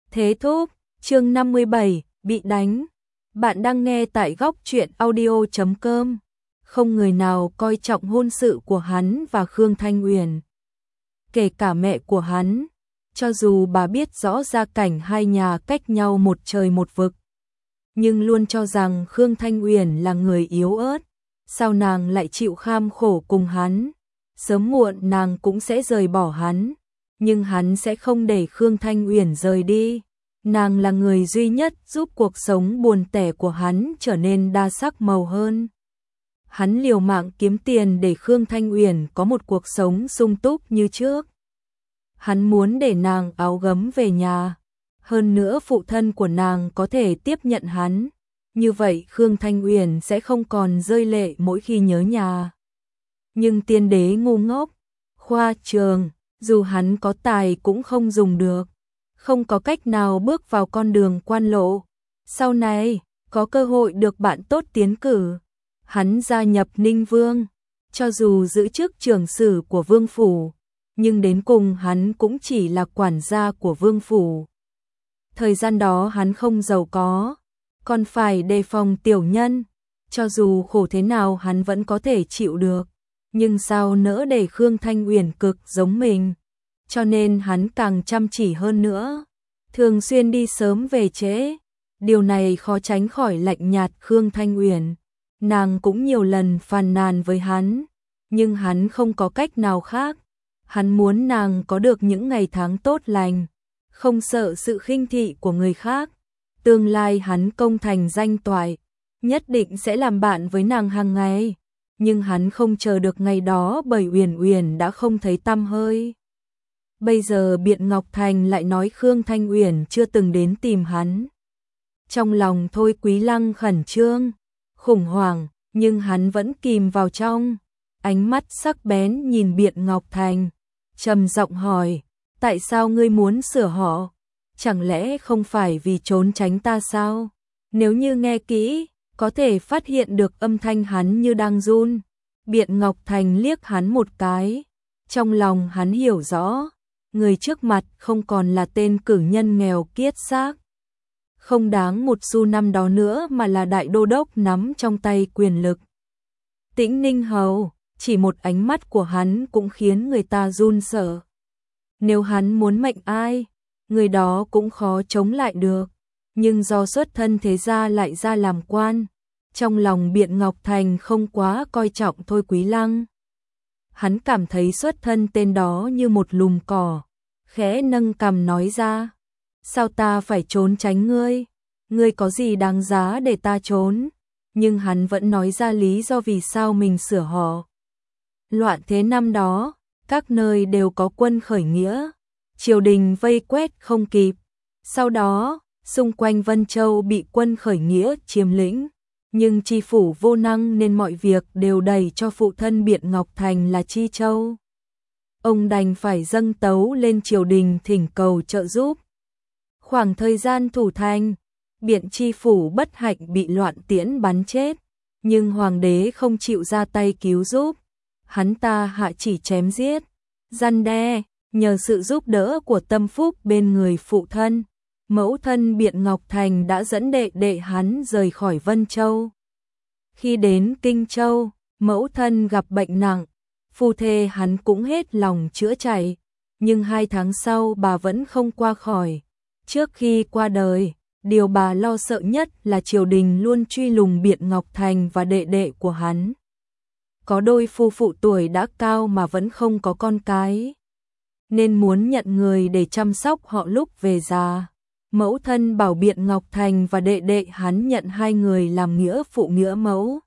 Thế thúc, chương 57, bị đánh. Bạn đang nghe tại góc truyện audio.com. Không người nào coi trọng hôn sự của hắn và Khương Thanh Uyển. Kể cả mẹ của hắn, cho dù bà biết rõ gia cảnh hai nhà cách nhau một trời một vực, nhưng luôn cho rằng Khương Thanh Uyển là người yếu ớt, sao nàng lại chịu kham khổ cùng hắn, sớm muộn nàng cũng sẽ rời bỏ hắn, nhưng hắn sẽ không để Khương Thanh Uyển rời đi. Nàng là người duy nhất giúp cuộc sống buồn tẻ của hắn trở nên đa sắc màu hơn. Hắn liều mạng kiếm tiền để Khương Thanh Uyển có một cuộc sống sung túc như trước. Hắn muốn để nàng áo gấm về nhà. Hơn nữa phụ thân của nàng có thể tiếp nhận hắn. Như vậy Khương Thanh Uyển sẽ không còn rơi lệ mỗi khi nhớ nhà. Nhưng tiên đế ngu ngốc, khoa trường, dù hắn có tài cũng không dùng được. Không có cách nào bước vào con đường quan lộ. Sau này, có cơ hội được bạn tốt tiến cử. Hắn gia nhập Ninh Vương, cho dù giữ chức trưởng sử của Vương Phủ, nhưng đến cùng hắn cũng chỉ là quản gia của Vương Phủ. Thời gian đó hắn không giàu có, còn phải đề phòng tiểu nhân, cho dù khổ thế nào hắn vẫn có thể chịu được, nhưng sao nỡ để Khương Thanh Uyển cực giống mình, cho nên hắn càng chăm chỉ hơn nữa, thường xuyên đi sớm về trễ, điều này khó tránh khỏi lạnh nhạt Khương Thanh Uyển. Nàng cũng nhiều lần phàn nàn với hắn, nhưng hắn không có cách nào khác. Hắn muốn nàng có được những ngày tháng tốt lành, không sợ sự khinh thị của người khác. Tương lai hắn công thành danh toại, nhất định sẽ làm bạn với nàng hàng ngày. Nhưng hắn không chờ được ngày đó bởi Uyển Uyển đã không thấy tăm hơi. Bây giờ Biện Ngọc Thành lại nói Khương Thanh Uyển chưa từng đến tìm hắn. Trong lòng Thôi Quý Lăng khẩn trương, khủng hoảng, nhưng hắn vẫn kìm vào trong, ánh mắt sắc bén nhìn Biện Ngọc Thành, trầm giọng hỏi, tại sao ngươi muốn sửa họ? Chẳng lẽ không phải vì trốn tránh ta sao? Nếu như nghe kỹ, có thể phát hiện được âm thanh hắn như đang run. Biện Ngọc Thành liếc hắn một cái, trong lòng hắn hiểu rõ, người trước mặt không còn là tên cử nhân nghèo kiết xác, không đáng một xu năm đó nữa mà là đại đô đốc nắm trong tay quyền lực. Tĩnh Ninh Hầu, chỉ một ánh mắt của hắn cũng khiến người ta run sợ. Nếu hắn muốn mệnh ai, người đó cũng khó chống lại được, nhưng do xuất thân thế gia lại ra làm quan, trong lòng Biện Ngọc Thành không quá coi trọng Thôi Quý Lăng. Hắn cảm thấy xuất thân tên đó như một lùm cỏ, khẽ nâng cằm nói ra, sao ta phải trốn tránh ngươi? Ngươi có gì đáng giá để ta trốn? Nhưng hắn vẫn nói ra lý do vì sao mình sửa họ. Loạn thế năm đó, các nơi đều có quân khởi nghĩa, triều đình vây quét không kịp. Sau đó, xung quanh Vân Châu bị quân khởi nghĩa chiếm lĩnh, nhưng tri phủ vô năng nên mọi việc đều đẩy cho phụ thân Biện Ngọc Thành là Chi Châu. Ông đành phải dâng tấu lên triều đình thỉnh cầu trợ giúp. Khoảng thời gian thủ thành, Biện tri phủ bất hạnh bị loạn tiễn bắn chết, nhưng hoàng đế không chịu ra tay cứu giúp. Hắn ta hạ chỉ chém giết, răn đe, nhờ sự giúp đỡ của tâm phúc bên người phụ thân. Mẫu thân Biện Ngọc Thành đã dẫn đệ đệ hắn rời khỏi Vân Châu. Khi đến Kinh Châu, mẫu thân gặp bệnh nặng, phu thê hắn cũng hết lòng chữa chạy, nhưng 2 tháng sau bà vẫn không qua khỏi. Trước khi qua đời, điều bà lo sợ nhất là triều đình luôn truy lùng Biện Ngọc Thành và đệ đệ của hắn. Có đôi phu phụ tuổi đã cao mà vẫn không có con cái, nên muốn nhận người để chăm sóc họ lúc về già. Mẫu thân bảo Biện Ngọc Thành và đệ đệ hắn nhận 2 người làm nghĩa phụ nghĩa mẫu.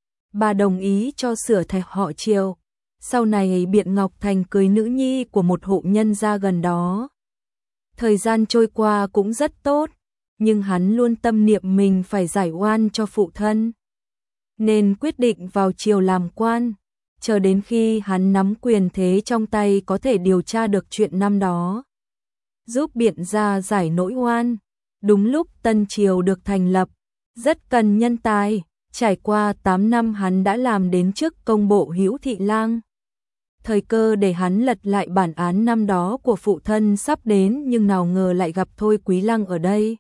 Bà đồng ý cho sửa thạch họ Triều. Sau này Biện Ngọc Thành cưới nữ nhi của một hộ nhân gia gần đó. Thời gian trôi qua cũng rất tốt, nhưng hắn luôn tâm niệm mình phải giải oan cho phụ thân, nên quyết định vào triều làm quan, chờ đến khi hắn nắm quyền thế trong tay có thể điều tra được chuyện năm đó, giúp Biện gia giải nỗi oan. Đúng lúc Tân Triều được thành lập, rất cần nhân tài, trải qua 8 năm hắn đã làm đến chức công bộ Hữu Thị Lang. Thời cơ để hắn lật lại bản án năm đó của phụ thân sắp đến, nhưng nào ngờ lại gặp Thôi Quý Lăng ở đây.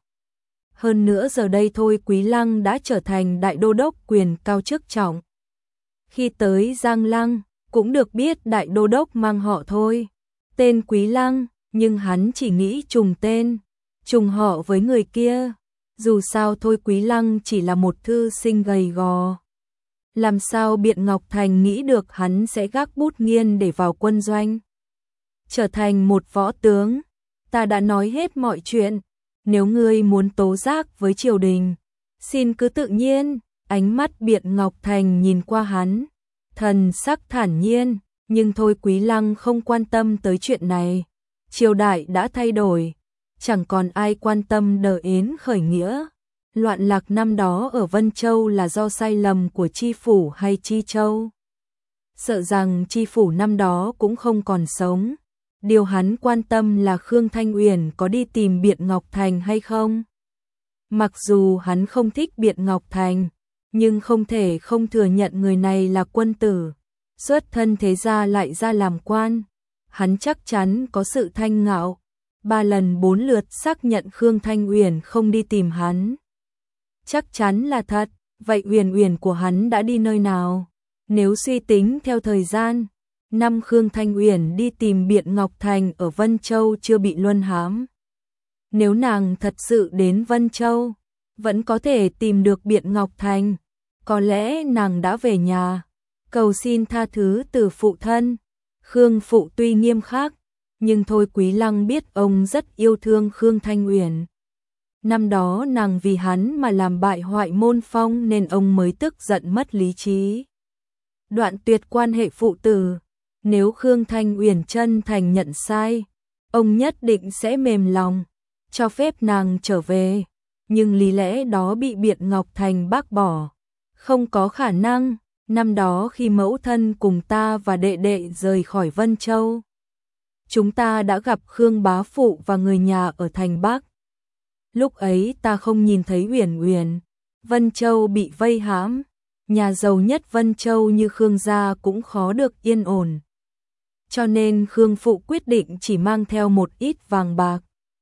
Hơn nữa giờ đây Thôi Quý Lăng đã trở thành đại đô đốc quyền cao chức trọng. Khi tới Giang Lăng, cũng được biết đại đô đốc mang họ Thôi, tên Quý Lăng, nhưng hắn chỉ nghĩ trùng tên, trùng họ với người kia. Dù sao Thôi Quý Lăng chỉ là một thư sinh gầy gò. Làm sao Biện Ngọc Thành nghĩ được hắn sẽ gác bút nghiên để vào quân doanh, trở thành một võ tướng. Ta đã nói hết mọi chuyện, nếu ngươi muốn tố giác với triều đình, xin cứ tự nhiên. Ánh mắt Biện Ngọc Thành nhìn qua hắn, thần sắc thản nhiên, nhưng Thôi Quý Lăng không quan tâm tới chuyện này. Triều đại đã thay đổi, chẳng còn ai quan tâm Đờ Yến khởi nghĩa. Loạn lạc năm đó ở Vân Châu là do sai lầm của Tri Phủ hay Tri Châu? Sợ rằng Tri Phủ năm đó cũng không còn sống. Điều hắn quan tâm là Khương Thanh Uyển có đi tìm Biện Ngọc Thành hay không. Mặc dù hắn không thích Biện Ngọc Thành, nhưng không thể không thừa nhận người này là quân tử, xuất thân thế gia lại ra làm quan. Hắn chắc chắn có sự thanh ngạo. 3 lần 4 lượt xác nhận Khương Thanh Uyển không đi tìm hắn. Chắc chắn là thật. Vậy Uyển Uyển của hắn đã đi nơi nào? Nếu suy tính theo thời gian, năm Khương Thanh Uyển đi tìm Biện Ngọc Thành ở Vân Châu chưa bị luân hãm. Nếu nàng thật sự đến Vân Châu, vẫn có thể tìm được Biện Ngọc Thành. Có lẽ nàng đã về nhà, cầu xin tha thứ từ phụ thân. Khương phụ tuy nghiêm khắc, nhưng Thôi Quý Lăng biết ông rất yêu thương Khương Thanh Uyển. Năm đó nàng vì hắn mà làm bại hoại môn phong nên ông mới tức giận mất lý trí, đoạn tuyệt quan hệ phụ tử. Nếu Khương Thanh Uyển chân thành nhận sai, ông nhất định sẽ mềm lòng, cho phép nàng trở về. Nhưng lý lẽ đó bị Biện Ngọc Thành bác bỏ. Không có khả năng. Năm đó khi mẫu thân cùng ta và đệ đệ rời khỏi Vân Châu, chúng ta đã gặp Khương bá phụ và người nhà ở thành Bắc. Lúc ấy ta không nhìn thấy Uyển Uyển. Vân Châu bị vây hãm, nhà giàu nhất Vân Châu như Khương gia cũng khó được yên ổn. Cho nên Khương phụ quyết định chỉ mang theo một ít vàng bạc,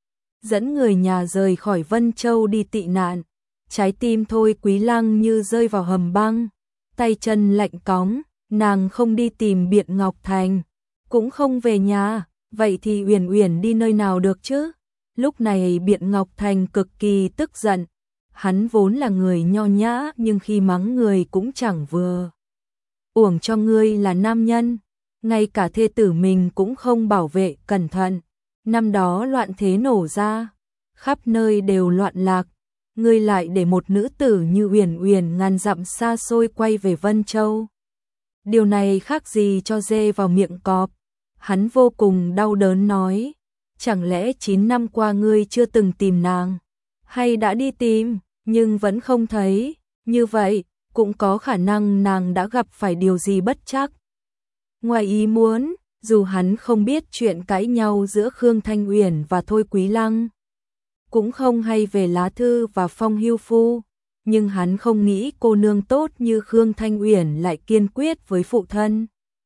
dẫn người nhà rời khỏi Vân Châu đi tị nạn. Trái tim Thôi Quý Lăng như rơi vào hầm băng, tay chân lạnh cóng. Nàng không đi tìm Biện Ngọc Thành, cũng không về nhà, vậy thì Uyển Uyển đi nơi nào được chứ? Lúc này Biện Ngọc Thành cực kỳ tức giận. Hắn vốn là người nho nhã, nhưng khi mắng người cũng chẳng vừa. Uổng cho ngươi là nam nhân, ngay cả thê tử mình cũng không bảo vệ cẩn thận. Năm đó loạn thế nổ ra, khắp nơi đều loạn lạc, ngươi lại để một nữ tử như Uyển Uyển ngàn dặm xa xôi quay về Vân Châu. Điều này khác gì cho dê vào miệng cọp. Hắn vô cùng đau đớn nói, chẳng lẽ 9 năm qua ngươi chưa từng tìm nàng, hay đã đi tìm, nhưng vẫn không thấy? Như vậy, cũng có khả năng nàng đã gặp phải điều gì bất trắc, ngoài ý muốn. Dù hắn không biết chuyện cãi nhau giữa Khương Thanh Uyển và Thôi Quý Lăng, cũng không hay về lá thư và phong hưu phu, nhưng hắn không nghĩ cô nương tốt như Khương Thanh Uyển lại kiên quyết với phụ thân,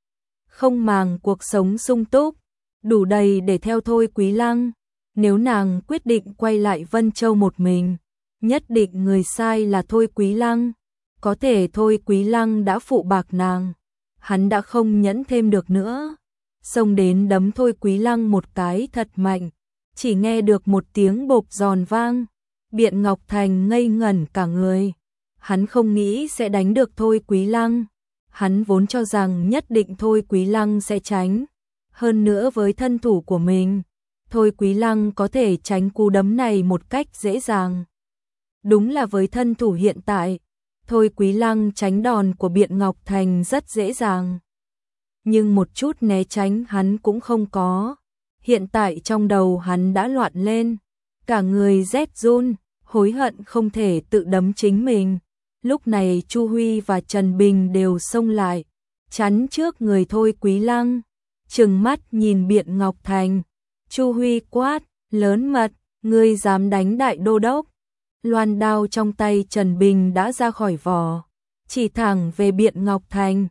không màng cuộc sống sung túc, đủ đầy để theo Thôi Quý Lăng. Nếu nàng quyết định quay lại Vân Châu một mình, nhất định người sai là Thôi Quý Lăng. Có thể Thôi Quý Lăng đã phụ bạc nàng, hắn đã không nhẫn thêm được nữa, xông đến đấm Thôi Quý Lăng một cái thật mạnh. Chỉ nghe được một tiếng bộp giòn vang, Biện Ngọc Thành ngây ngẩn cả người. Hắn không nghĩ sẽ đánh được Thôi Quý Lăng. Hắn vốn cho rằng nhất định Thôi Quý Lăng sẽ tránh. Hơn nữa với thân thủ của mình, Thôi Quý Lăng có thể tránh cú đấm này một cách dễ dàng. Đúng là với thân thủ hiện tại, Thôi Quý Lăng tránh đòn của Biện Ngọc Thành rất dễ dàng. Nhưng một chút né tránh hắn cũng không có. Hiện tại trong đầu hắn đã loạn lên, cả người rét run, hối hận không thể tự đấm chính mình. Lúc này Chu Huy và Trần Bình đều xông lại, chắn trước người Thôi Quý Lăng, trừng mắt nhìn Biện Ngọc Thành. Chu Huy quát, lớn mật, ngươi dám đánh đại đô đốc. Loan đao trong tay Trần Bình đã ra khỏi vỏ, chỉ thẳng về Biện Ngọc Thành.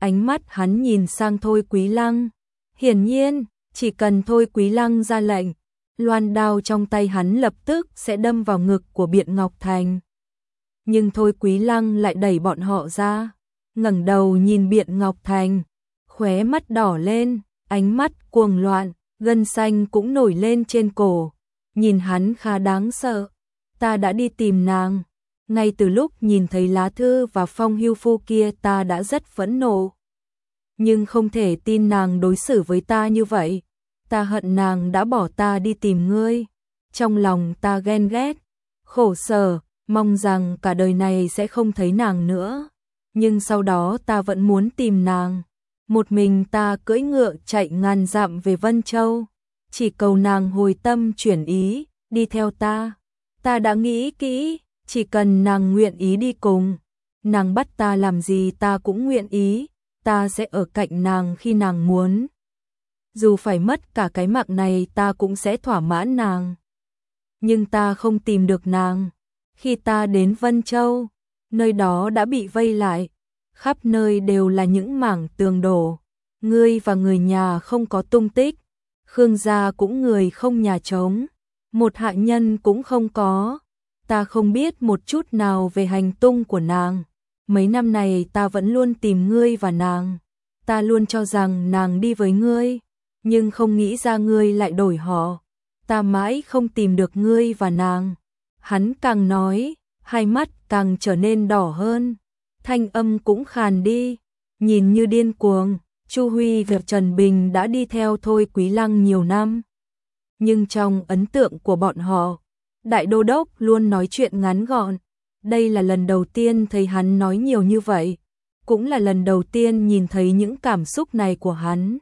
ánh mắt hắn nhìn sang Thôi Quý Lăng. Hiển nhiên, chỉ cần Thôi Quý Lăng ra lệnh, loan đao trong tay hắn lập tức sẽ đâm vào ngực của Biện Ngọc Thành. Nhưng Thôi Quý Lăng lại đẩy bọn họ ra, ngẩng đầu nhìn Biện Ngọc Thành, khóe mắt đỏ lên, ánh mắt cuồng loạn, gân xanh cũng nổi lên trên cổ, nhìn hắn khá đáng sợ. Ta đã đi tìm nàng, ngay từ lúc nhìn thấy lá thư và phong hưu phu kia ta đã rất phẫn nộ. Nhưng không thể tin nàng đối xử với ta như vậy, ta hận nàng đã bỏ ta đi tìm ngươi. Trong lòng ta ghen ghét, khổ sở, mong rằng cả đời này sẽ không thấy nàng nữa. Nhưng sau đó ta vẫn muốn tìm nàng. Một mình ta cưỡi ngựa chạy ngàn dặm về Vân Châu, chỉ cầu nàng hồi tâm chuyển ý, đi theo ta. Ta đã nghĩ kỹ, chỉ cần nàng nguyện ý đi cùng, nàng bắt ta làm gì ta cũng nguyện ý, ta sẽ ở cạnh nàng khi nàng muốn. Dù phải mất cả cái mạng này ta cũng sẽ thỏa mãn nàng. Nhưng ta không tìm được nàng. Khi ta đến Vân Châu, nơi đó đã bị vây lại, khắp nơi đều là những mảng tường đổ. Ngươi và người nhà không có tung tích, Khương gia cũng người không nhà trống, một hạ nhân cũng không có. Ta không biết một chút nào về hành tung của nàng. Mấy năm này ta vẫn luôn tìm ngươi và nàng. Ta luôn cho rằng nàng đi với ngươi, nhưng không nghĩ ra ngươi lại đổi họ. Ta mãi không tìm được ngươi và nàng. Hắn càng nói, hai mắt càng trở nên đỏ hơn, thanh âm cũng khàn đi, nhìn như điên cuồng. Chu Huy và Trần Bình đã đi theo Thôi Quý Lăng nhiều năm, nhưng trong ấn tượng của bọn họ, Đại Đô Đốc luôn nói chuyện ngắn gọn. Đây là lần đầu tiên thấy hắn nói nhiều như vậy, cũng là lần đầu tiên nhìn thấy những cảm xúc này của hắn.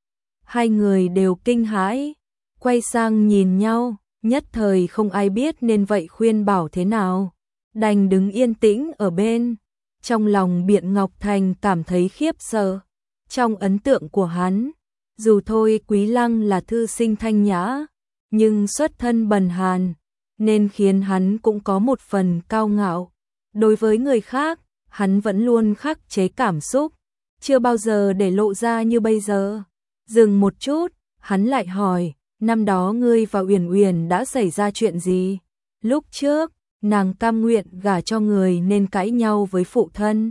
Hai người đều kinh hãi, quay sang nhìn nhau, nhất thời không ai biết nên vậy khuyên bảo thế nào, đành đứng yên tĩnh ở bên. Trong lòng Biện Ngọc Thành cảm thấy khiếp sợ. Trong ấn tượng của hắn, dù Thôi Quý Lăng là thư sinh thanh nhã, nhưng xuất thân bần hàn, nên khiến hắn cũng có một phần cao ngạo. Đối với người khác, hắn vẫn luôn khắc chế cảm xúc, chưa bao giờ để lộ ra như bây giờ. Dừng một chút, hắn lại hỏi, năm đó ngươi và Uyển Uyển đã xảy ra chuyện gì? Lúc trước, nàng cam nguyện gả cho người nên cãi nhau với phụ thân,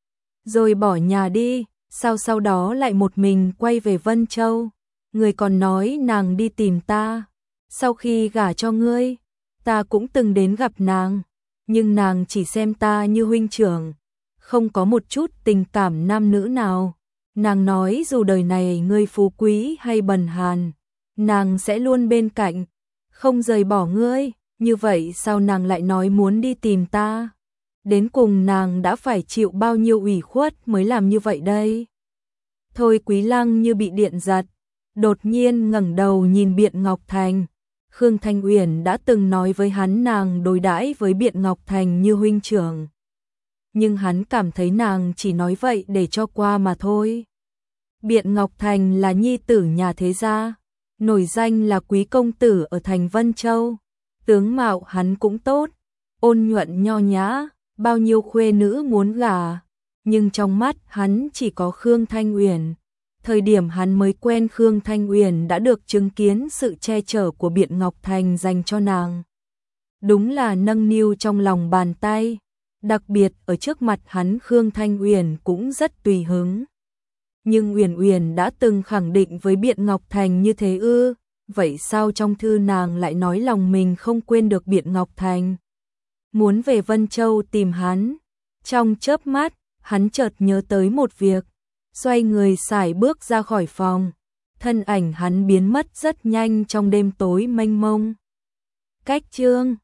rồi bỏ nhà đi, sao sau đó lại một mình quay về Vân Châu? Người còn nói nàng đi tìm ta. Sau khi gả cho ngươi, ta cũng từng đến gặp nàng, nhưng nàng chỉ xem ta như huynh trưởng, không có một chút tình cảm nam nữ nào. Nàng nói dù đời này ngươi phú quý hay bần hàn, nàng sẽ luôn bên cạnh, không rời bỏ ngươi. Như vậy sao nàng lại nói muốn đi tìm ta? Đến cùng nàng đã phải chịu bao nhiêu ủy khuất mới làm như vậy đây? Thôi Quý Lăng như bị điện giật, đột nhiên ngẩng đầu nhìn Biện Ngọc Thành. Khương Thanh Uyển đã từng nói với hắn nàng đối đãi với Biện Ngọc Thành như huynh trưởng, nhưng hắn cảm thấy nàng chỉ nói vậy để cho qua mà thôi. Biện Ngọc Thành là nhi tử nhà thế gia, nổi danh là quý công tử ở thành Vân Châu. Tướng mạo hắn cũng tốt, ôn nhuận nho nhã, bao nhiêu khuê nữ muốn gả, nhưng trong mắt hắn chỉ có Khương Thanh Uyển. Thời điểm hắn mới quen Khương Thanh Uyển đã được chứng kiến sự che chở của Biện Ngọc Thành dành cho nàng. Đúng là nâng niu trong lòng bàn tay, đặc biệt ở trước mặt hắn Khương Thanh Uyển cũng rất tùy hứng. Nhưng Uyển Uyển đã từng khẳng định với Biện Ngọc Thành như thế ư? Vậy sao trong thư nàng lại nói lòng mình không quên được Biện Ngọc Thành, muốn về Vân Châu tìm hắn? Trong chớp mắt, hắn chợt nhớ tới một việc, xoay người sải bước ra khỏi phòng. Thân ảnh hắn biến mất rất nhanh trong đêm tối mênh mông. Cách chương